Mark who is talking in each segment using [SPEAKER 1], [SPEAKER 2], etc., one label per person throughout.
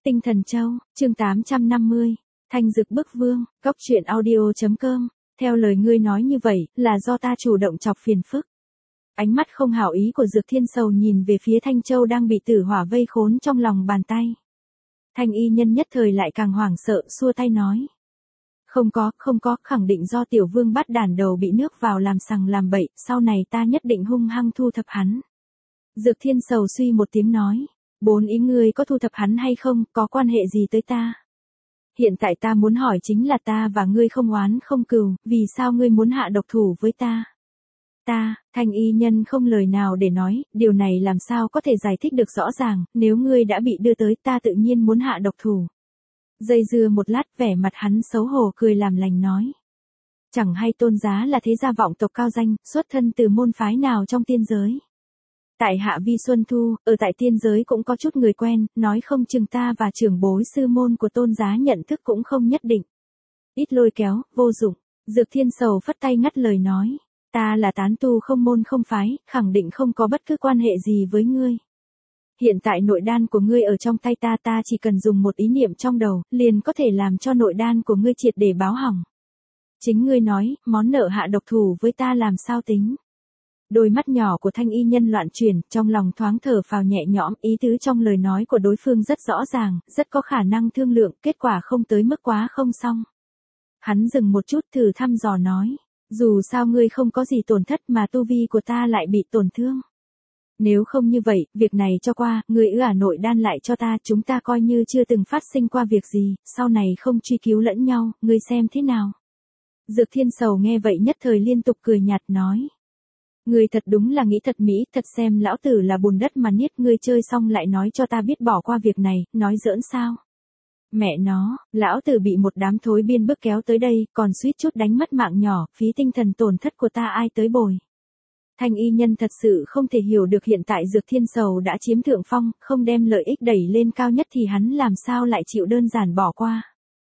[SPEAKER 1] Tinh Thần Châu, chương 850, Thanh Dực Bức Vương, Cóc truyện audio.com, theo lời ngươi nói như vậy, là do ta chủ động chọc phiền phức. Ánh mắt không hảo ý của Dược Thiên Sầu nhìn về phía Thanh Châu đang bị tử hỏa vây khốn trong lòng bàn tay. Thanh y nhân nhất thời lại càng hoảng sợ, xua tay nói. Không có, khẳng định do tiểu vương bắt đàn đầu bị nước vào làm sằng làm bậy, sau này ta nhất định hung hăng thu thập hắn. Dược Thiên Sầu suy một tiếng nói. Bốn ý ngươi có thu thập hắn hay không, có quan hệ gì tới ta? Hiện tại ta muốn hỏi chính là ta và ngươi không oán không cừu, vì sao ngươi muốn hạ độc thủ với ta? Thanh y nhân không lời nào để nói, điều này làm sao có thể giải thích được rõ ràng, nếu ngươi đã bị đưa tới ta tự nhiên muốn hạ độc thủ. Dây dưa một lát vẻ mặt hắn xấu hổ cười làm lành nói. Chẳng hay tôn giá là thế gia vọng tộc cao danh, xuất thân từ môn phái nào trong tiên giới. Tại hạ Vi Xuân Thu, ở tại tiên giới cũng có chút người quen, nói không chừng ta và trưởng bối sư môn của tôn giá nhận thức cũng không nhất định. Ít lôi kéo, vô dụng. Dược Thiên Sầu phất tay ngắt lời nói. Ta là tán tu không môn không phái, khẳng định không có bất cứ quan hệ gì với ngươi. Hiện tại nội đan của ngươi ở trong tay ta chỉ cần dùng một ý niệm trong đầu, liền có thể làm cho nội đan của ngươi triệt để báo hỏng. Chính ngươi nói, món nợ hạ độc thủ với ta làm sao tính. Đôi mắt nhỏ của thanh y nhân loạn chuyển, trong lòng thoáng thở phào nhẹ nhõm, ý tứ trong lời nói của đối phương rất rõ ràng, rất có khả năng thương lượng, kết quả không tới mức quá không xong. Hắn dừng một chút thử thăm dò nói, dù sao ngươi không có gì tổn thất mà tu vi của ta lại bị tổn thương. Nếu không như vậy, việc này cho qua, ngươi ả nội đan lại cho ta, chúng ta coi như chưa từng phát sinh qua việc gì, sau này không truy cứu lẫn nhau, ngươi xem thế nào. Dược Thiên Sầu nghe vậy nhất thời liên tục cười nhạt nói. Ngươi thật đúng là nghĩ thật mỹ, thật xem lão tử là bùn đất mà niết, ngươi chơi xong lại nói cho ta biết bỏ qua việc này, nói giỡn sao. Mẹ nó, lão tử bị một đám thối biên bức kéo tới đây, còn suýt chút đánh mất mạng nhỏ, phí tinh thần tổn thất của ta ai tới bồi. Thanh y nhân thật sự không thể hiểu được hiện tại Dược Thiên Sầu đã chiếm thượng phong, không đem lợi ích đẩy lên cao nhất thì hắn làm sao lại chịu đơn giản bỏ qua.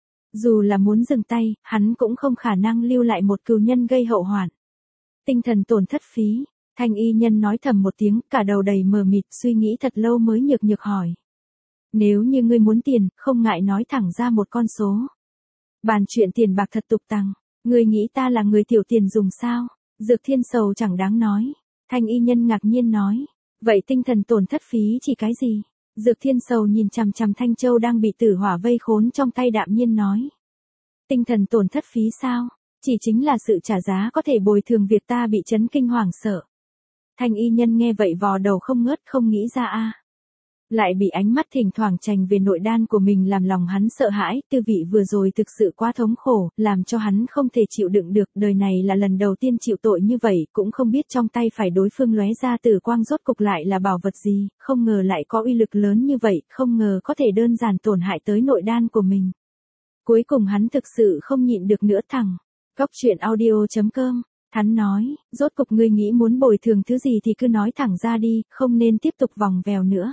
[SPEAKER 1] Dù là muốn dừng tay, hắn cũng không khả năng lưu lại một cừu nhân gây hậu hoạn. Tinh thần tổn thất phí, thanh y nhân nói thầm một tiếng, cả đầu đầy mờ mịt, suy nghĩ thật lâu mới nhược hỏi. Nếu như ngươi muốn tiền, không ngại nói thẳng ra một con số. Bàn chuyện tiền bạc thật tục tằng, ngươi nghĩ ta là người tiểu tiền dùng sao? Dược Thiên Sầu chẳng đáng nói. Thanh y nhân ngạc nhiên nói. Vậy tinh thần tổn thất phí chỉ cái gì? Dược Thiên Sầu nhìn chằm chằm Thanh Châu đang bị tử hỏa vây khốn trong tay đạm nhiên nói. Tinh thần tổn thất phí sao? Chỉ chính là sự trả giá có thể bồi thường việc ta bị chấn kinh hoảng sợ. Thanh y nhân nghe vậy vò đầu không ngớt, không nghĩ ra a. Lại bị ánh mắt thỉnh thoảng trành về nội đan của mình làm lòng hắn sợ hãi, tư vị vừa rồi thực sự quá thống khổ, làm cho hắn không thể chịu đựng được, đời này là lần đầu tiên chịu tội như vậy, cũng không biết trong tay phải đối phương lóe ra tử quang rốt cục lại là bảo vật gì, không ngờ lại có uy lực lớn như vậy, không ngờ có thể đơn giản tổn hại tới nội đan của mình. Cuối cùng hắn thực sự không nhịn được nữa thẳng. Cóc truyện audio.com, hắn nói, rốt cục ngươi nghĩ muốn bồi thường thứ gì thì cứ nói thẳng ra đi, không nên tiếp tục vòng vèo nữa.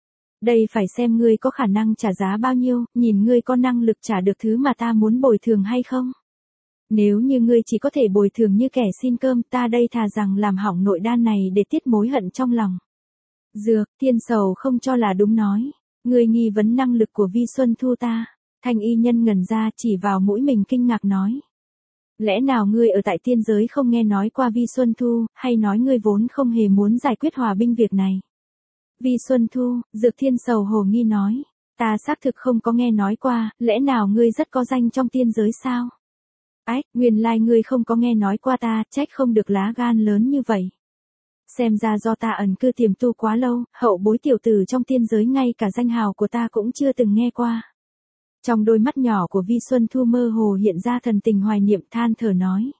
[SPEAKER 1] Đây phải xem ngươi có khả năng trả giá bao nhiêu, nhìn ngươi có năng lực trả được thứ mà ta muốn bồi thường hay không. Nếu như ngươi chỉ có thể bồi thường như kẻ xin cơm, ta đây thà rằng làm hỏng nội đan này để tiết mối hận trong lòng. Dược Thiên Sầu không cho là đúng nói, ngươi nghi vấn năng lực của Vi Xuân Thu ta. Thanh y nhân ngẩn ra chỉ vào mũi mình kinh ngạc nói. Lẽ nào ngươi ở tại tiên giới không nghe nói qua Vi Xuân Thu, hay nói ngươi vốn không hề muốn giải quyết hòa binh việc này? Vi Xuân Thu, Dược Thiên Sầu hồ nghi nói, ta xác thực không có nghe nói qua, lẽ nào ngươi rất có danh trong tiên giới sao? Ách, nguyên lai ngươi không có nghe nói qua ta, trách không được lá gan lớn như vậy. Xem ra do ta ẩn cư tiềm tu quá lâu, hậu bối tiểu tử trong tiên giới ngay cả danh hào của ta cũng chưa từng nghe qua. Trong đôi mắt nhỏ của Vi Xuân Thu mơ hồ hiện ra thần tình hoài niệm than thở nói.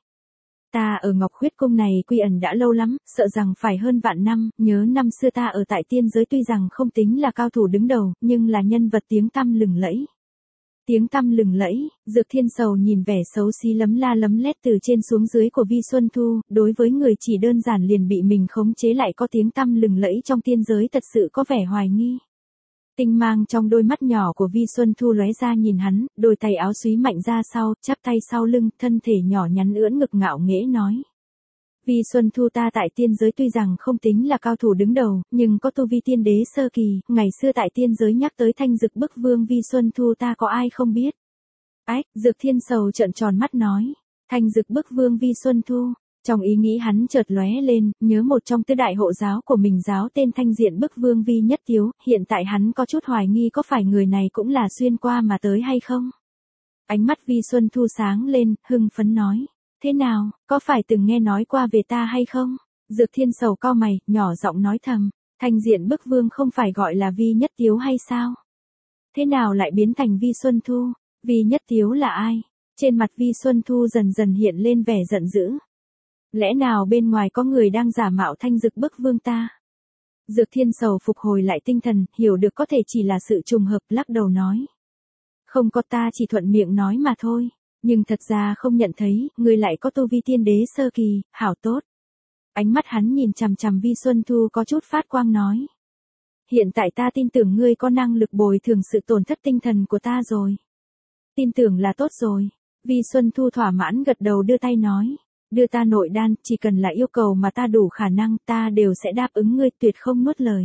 [SPEAKER 1] Ta ở Ngọc Huyết Cung này quy ẩn đã lâu lắm, sợ rằng phải hơn vạn năm, nhớ năm xưa ta ở tại tiên giới tuy rằng không tính là cao thủ đứng đầu, nhưng là nhân vật tiếng tăm lừng lẫy. Tiếng tăm lừng lẫy, Dược Thiên Sầu nhìn vẻ xấu xí lấm la lấm lét từ trên xuống dưới của Vi Xuân Thu, đối với người chỉ đơn giản liền bị mình khống chế lại có tiếng tăm lừng lẫy trong tiên giới thật sự có vẻ hoài nghi. Tinh mang trong đôi mắt nhỏ của Vi Xuân Thu lóe ra nhìn hắn, đôi tay áo xúy mạnh ra sau, chắp tay sau lưng, thân thể nhỏ nhắn ưỡn ngực ngạo nghễ nói. Vi Xuân Thu ta tại tiên giới tuy rằng không tính là cao thủ đứng đầu, nhưng có tu vi tiên đế sơ kỳ, ngày xưa tại tiên giới nhắc tới Thanh Dực Bức Vương Vi Xuân Thu ta có ai không biết. Ách, Dược Thiên Sầu trợn tròn mắt nói, Thanh Dực Bức Vương Vi Xuân Thu, trong ý nghĩ hắn chợt lóe lên, nhớ một trong tứ đại hộ giáo của mình giáo tên Thanh Diện Bức Vương Vi Nhất Tiếu, hiện tại hắn có chút hoài nghi có phải người này cũng là xuyên qua mà tới hay không. Ánh mắt Vi Xuân Thu sáng lên, hưng phấn nói. Thế nào, có phải từng nghe nói qua về ta hay không? Dược Thiên Sầu cau mày, nhỏ giọng nói thầm, Thanh Diện Bức Vương không phải gọi là Vi Nhất Tiếu hay sao? Thế nào lại biến thành Vi Xuân Thu? Vi Nhất Tiếu là ai? Trên mặt Vi Xuân Thu dần dần hiện lên vẻ giận dữ. Lẽ nào bên ngoài có người đang giả mạo Thanh Dực Bức Vương ta? Dược Thiên Sầu phục hồi lại tinh thần, hiểu được có thể chỉ là sự trùng hợp, lắc đầu nói. Không có, ta chỉ thuận miệng nói mà thôi. Nhưng thật ra không nhận thấy, người lại có tu vi tiên đế sơ kỳ, hảo tốt. Ánh mắt hắn nhìn chằm chằm Vi Xuân Thu có chút phát quang nói. Hiện tại ta tin tưởng ngươi có năng lực bồi thường sự tổn thất tinh thần của ta rồi. Tin tưởng là tốt rồi. Vi Xuân Thu thỏa mãn gật đầu đưa tay nói. Đưa ta nội đan, chỉ cần là yêu cầu mà ta đủ khả năng ta đều sẽ đáp ứng ngươi, tuyệt không nuốt lời.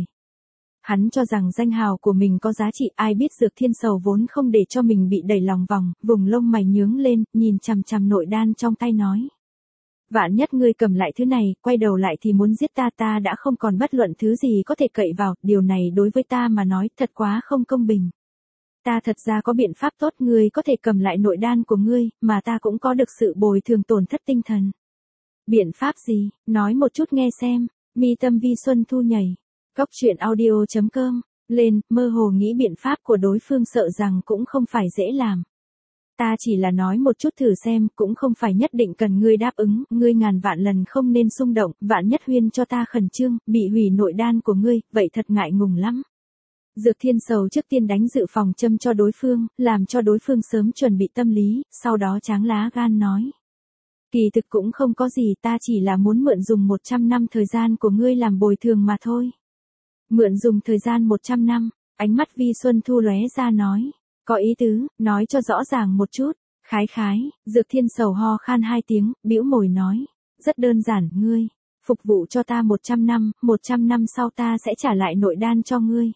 [SPEAKER 1] Hắn cho rằng danh hào của mình có giá trị, ai biết Dược Thiên Sầu vốn không để cho mình bị đẩy lòng vòng, vùng lông mày nhướng lên, nhìn chằm chằm nội đan trong tay nói. Vạn nhất ngươi cầm lại thứ này, quay đầu lại thì muốn giết ta, ta đã không còn bất luận thứ gì có thể cậy vào, điều này đối với ta mà nói thật quá không công bình. Ta thật ra có biện pháp tốt, ngươi có thể cầm lại nội đan của ngươi, mà ta cũng có được sự bồi thường tổn thất tinh thần. Biện pháp gì, nói một chút nghe xem, mi tâm Vi Xuân Thu nhảy. Góc truyện audio.com, lên, mơ hồ nghĩ biện pháp của đối phương sợ rằng cũng không phải dễ làm. Ta chỉ là nói một chút thử xem, cũng không phải nhất định cần ngươi đáp ứng, ngươi ngàn vạn lần không nên xung động, vạn nhất huyên cho ta khẩn trương, bị hủy nội đan của ngươi, vậy thật ngại ngùng lắm. Dược Thiên Sầu trước tiên đánh dự phòng châm cho đối phương, làm cho đối phương sớm chuẩn bị tâm lý, sau đó tráng lá gan nói. Kỳ thực cũng không có gì, ta chỉ là muốn mượn dùng 100 năm thời gian của ngươi làm bồi thường mà thôi. Mượn dùng thời gian 100 năm, ánh mắt Vi Xuân Thu lóe ra nói. Có ý tứ, nói cho rõ ràng một chút. Khái, Dược Thiên Sầu ho khan 2 tiếng, bĩu môi nói. Rất đơn giản, ngươi, phục vụ cho ta 100 năm sau ta sẽ trả lại nội đan cho ngươi.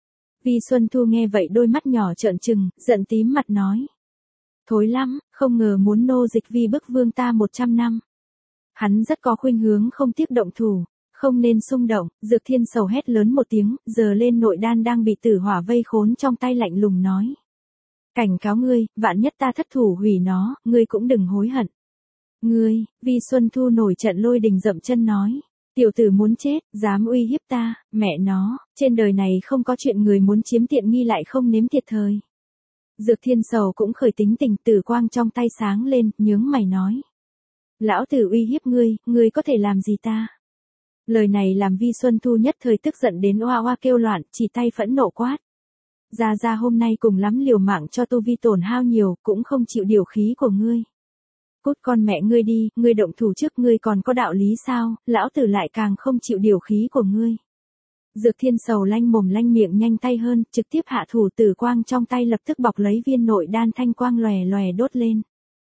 [SPEAKER 1] Vi Xuân Thu nghe vậy đôi mắt nhỏ trợn trừng, giận tím mặt nói. Thối lắm, không ngờ muốn nô dịch Vi Bức Vương ta 100 năm. Hắn rất có khuynh hướng không tiếp động thủ. Không nên xung động, Dược Thiên Sầu hét lớn một tiếng, giờ lên nội đan đang bị tử hỏa vây khốn trong tay lạnh lùng nói. Cảnh cáo ngươi, vạn nhất ta thất thủ hủy nó, ngươi cũng đừng hối hận. Ngươi, Vi Xuân Thu nổi trận lôi đình dậm chân nói. Tiểu tử muốn chết, dám uy hiếp ta, mẹ nó, trên đời này không có chuyện người muốn chiếm tiện nghi lại không nếm thiệt thời. Dược Thiên Sầu cũng khởi tính tình, tử quang trong tay sáng lên, nhướng mày nói. Lão tử uy hiếp ngươi có thể làm gì ta? Lời này làm Vi Xuân Thu nhất thời tức giận đến oa oa kêu loạn, chỉ tay phẫn nộ quát. Ra hôm nay cùng lắm liều mạng cho tu vi tổn hao nhiều, cũng không chịu điều khí của ngươi. Cút con mẹ ngươi đi, ngươi động thủ trước, ngươi còn có đạo lý sao, lão tử lại càng không chịu điều khí của ngươi. Dược Thiên Sầu lanh mồm lanh miệng nhanh tay hơn, trực tiếp hạ thủ, tử quang trong tay lập tức bọc lấy viên nội đan, thanh quang lòe lòe đốt lên.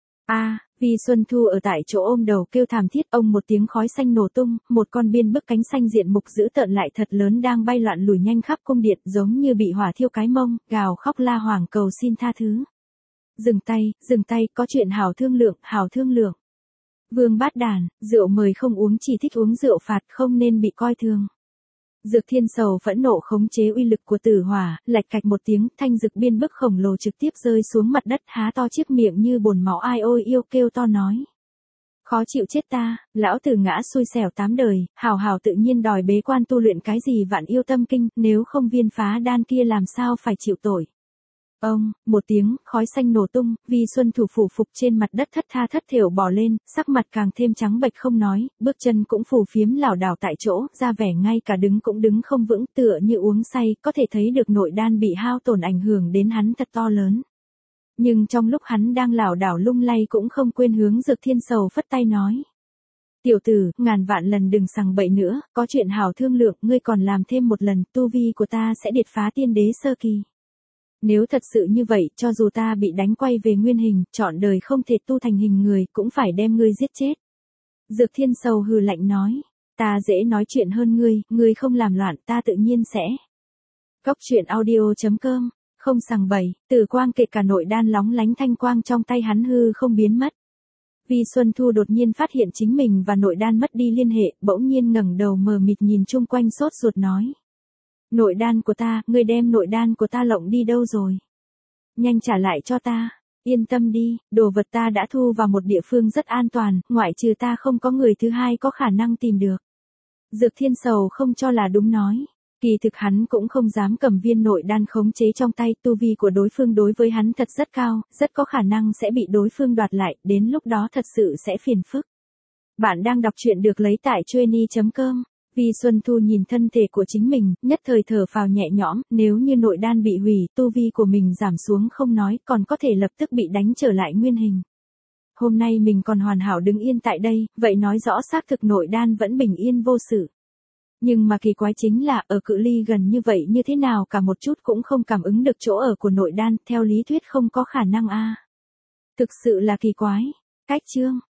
[SPEAKER 1] Vi Xuân Thu ở tại chỗ ôm đầu kêu thảm thiết, ông một tiếng khói xanh nổ tung, một con biên bức cánh xanh diện mục dữ tợn lại thật lớn đang bay loạn lùi nhanh khắp cung điện, giống như bị hỏa thiêu cái mông, gào khóc la hoảng cầu xin tha thứ. Dừng tay, có chuyện hảo thương lượng. Vương bát đàn, rượu mời không uống, chỉ thích uống rượu phạt, không nên bị coi thường. Dược Thiên Sầu phẫn nộ khống chế uy lực của tử hỏa, lạch cạch một tiếng, thanh dực biên bức khổng lồ trực tiếp rơi xuống mặt đất, há to chiếc miệng như bồn máu, ai ôi yêu kêu to nói. Khó chịu chết ta, lão tử ngã xui xẻo 8 đời, hào tự nhiên đòi bế quan tu luyện cái gì vạn yêu tâm kinh, nếu không viên phá đan kia làm sao phải chịu tội. Ông, một tiếng, khói xanh nổ tung, Vi Xuân Thủ phủ phục trên mặt đất thất tha thất thểu bò lên, sắc mặt càng thêm trắng bệch không nói, bước chân cũng phù phiếm lảo đảo tại chỗ, ra vẻ ngay cả đứng cũng đứng không vững, tựa như uống say, có thể thấy được nội đan bị hao tổn ảnh hưởng đến hắn thật to lớn. Nhưng trong lúc hắn đang lảo đảo lung lay cũng không quên hướng Dược Thiên Sầu phất tay nói. Tiểu tử, ngàn vạn lần đừng sằng bậy nữa, có chuyện hảo thương lượng, ngươi còn làm thêm một lần, tu vi của ta sẽ điệt phá tiên đế sơ kỳ. Nếu thật sự như vậy, cho dù ta bị đánh quay về nguyên hình, trọn đời không thể tu thành hình người, cũng phải đem ngươi giết chết. Dược Thiên Sầu hừ lạnh nói. Ta dễ nói chuyện hơn ngươi không làm loạn ta tự nhiên sẽ. Cốc truyện audio.com, không sằng bậy, tử quang kể cả nội đan lóng lánh thanh quang trong tay hắn hư không biến mất. Vi Xuân Thu đột nhiên phát hiện chính mình và nội đan mất đi liên hệ, bỗng nhiên ngẩng đầu mờ mịt nhìn chung quanh sốt ruột nói. Nội đan của ta, ngươi đem nội đan của ta lộng đi đâu rồi? Nhanh trả lại cho ta. Yên tâm đi, đồ vật ta đã thu vào một địa phương rất an toàn, ngoại trừ ta không có người thứ hai có khả năng tìm được. Dược Thiên Sầu không cho là đúng nói. Kỳ thực hắn cũng không dám cầm viên nội đan khống chế trong tay, tu vi của đối phương đối với hắn thật rất cao, rất có khả năng sẽ bị đối phương đoạt lại, đến lúc đó thật sự sẽ phiền phức. Bạn đang đọc truyện được lấy tại Chueny.com. Vi Xuân Thu nhìn thân thể của chính mình, nhất thời thở phào nhẹ nhõm, nếu như nội đan bị hủy, tu vi của mình giảm xuống không nói, còn có thể lập tức bị đánh trở lại nguyên hình. Hôm nay mình còn hoàn hảo đứng yên tại đây, vậy nói rõ xác thực nội đan vẫn bình yên vô sự. Nhưng mà kỳ quái chính là, ở cự ly gần như vậy như thế nào cả một chút cũng không cảm ứng được chỗ ở của nội đan, theo lý thuyết không có khả năng a. Thực sự là kỳ quái. Cách chương